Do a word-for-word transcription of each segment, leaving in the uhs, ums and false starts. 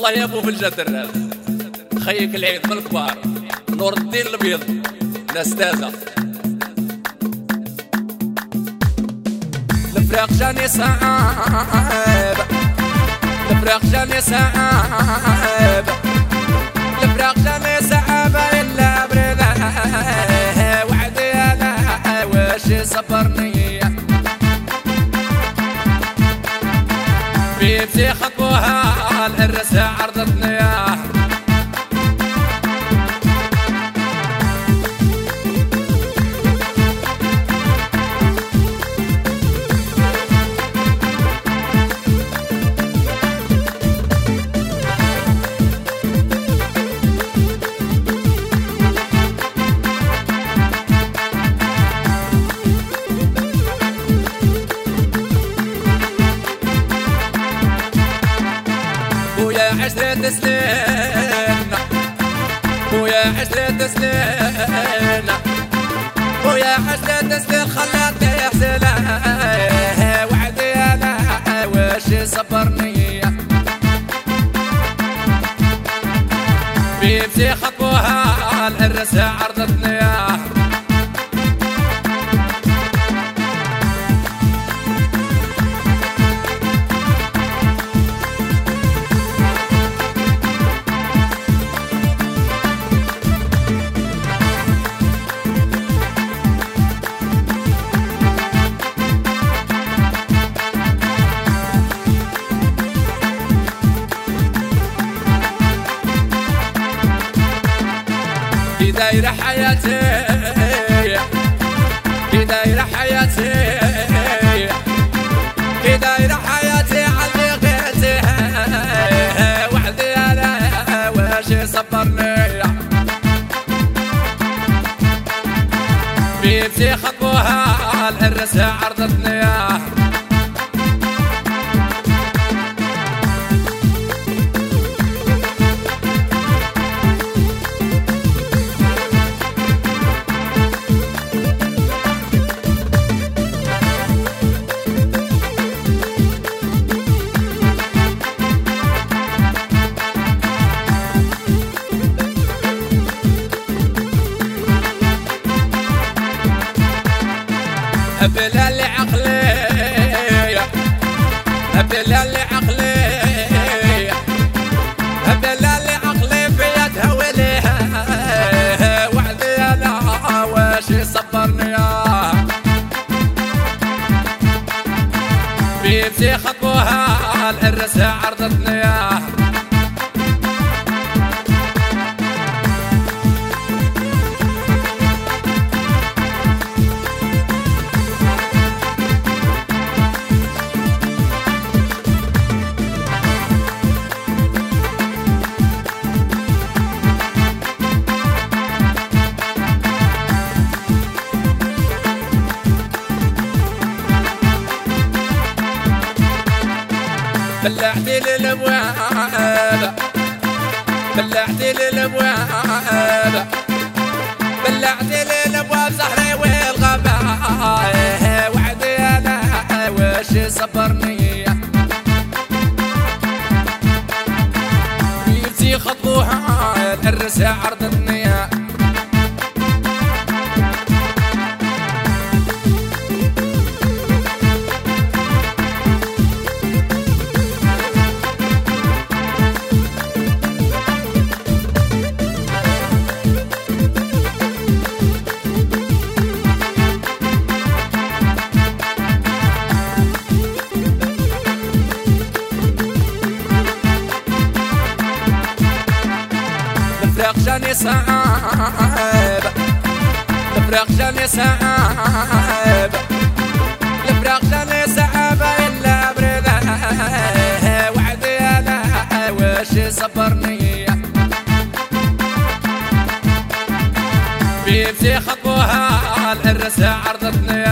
الله يا ابو في الجدر خيك العيد من الكبار نور الدين الابيض الاستاذه الفراق جاني صعب الفراق جاني صعب الفراق جاني صعب الا برده وعدي انا واش صبرني بيبتي خطوها الرسا عرضتني عشرة سنين ويا عشرة سنين ويا عشرة سنين خلاتني حسنة وعدي أنا واش صبرني بيبتي خطوها الرسا عرضتني في دايرة حياتي في دايرة حياتي في دايرة حياتي علقتي وحدي أنا واش صبرني بيبتي خطوها الرسا عرضتني بلا اللي عقلي بلا اللي عقلي بلا اللي عقلي فيا تهولي وعدي انا واش صبرني بيبتي خطوها الرسا عرضتني بلعتي للابواب بلعتي للابواب بلعتي للابواب زهري والغابة وعدي انا واش صبرني بيبتي خطوها الرسا عرضتني الفراق جاني صعب الفراق جاني صعب الفراق جاني صعب الا برده وعدي انا واش صبرني بيبتي خطوها الرسا عرضتني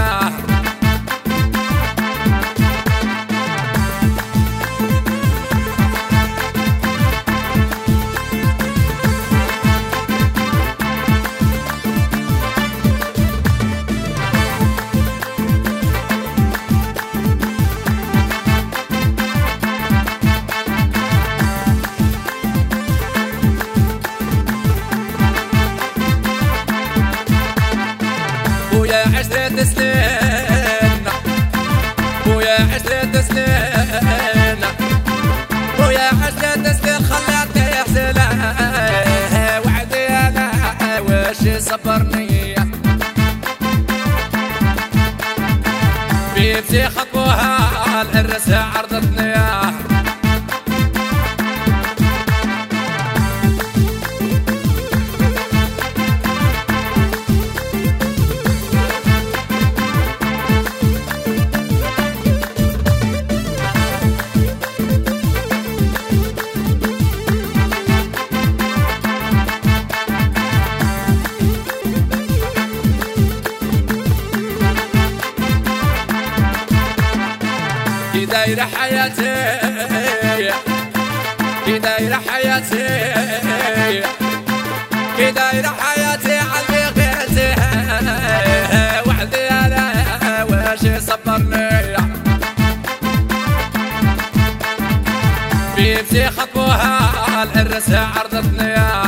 عشرة سنين ويا عشرة سنين خلاتني حزينة وعدي أنا وش صبرني بيبسي خطوها العرس عرضتني كي دايرة حياتي كي دايرة حياتي كي دايرة حياتي علي غيرتي وحدي أنا واش صبرني بيبسي خطوها العرس عرضتني